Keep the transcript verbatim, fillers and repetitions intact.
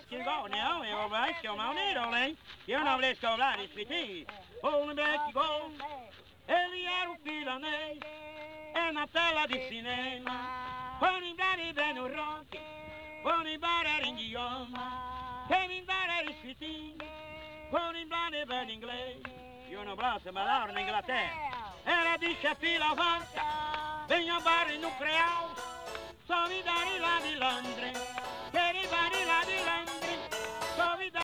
che gognano e o vai che ma unito lei io non le scolare sfiti un vecchio go e via un filo nei e una tela di cinema con i vari benurrotti con i vari ringioma che mi vari sfiti con i vari ben inglesi io non posso ballare in Inghilterra era di fila avanti venga a bar nucleare solidari là di Londra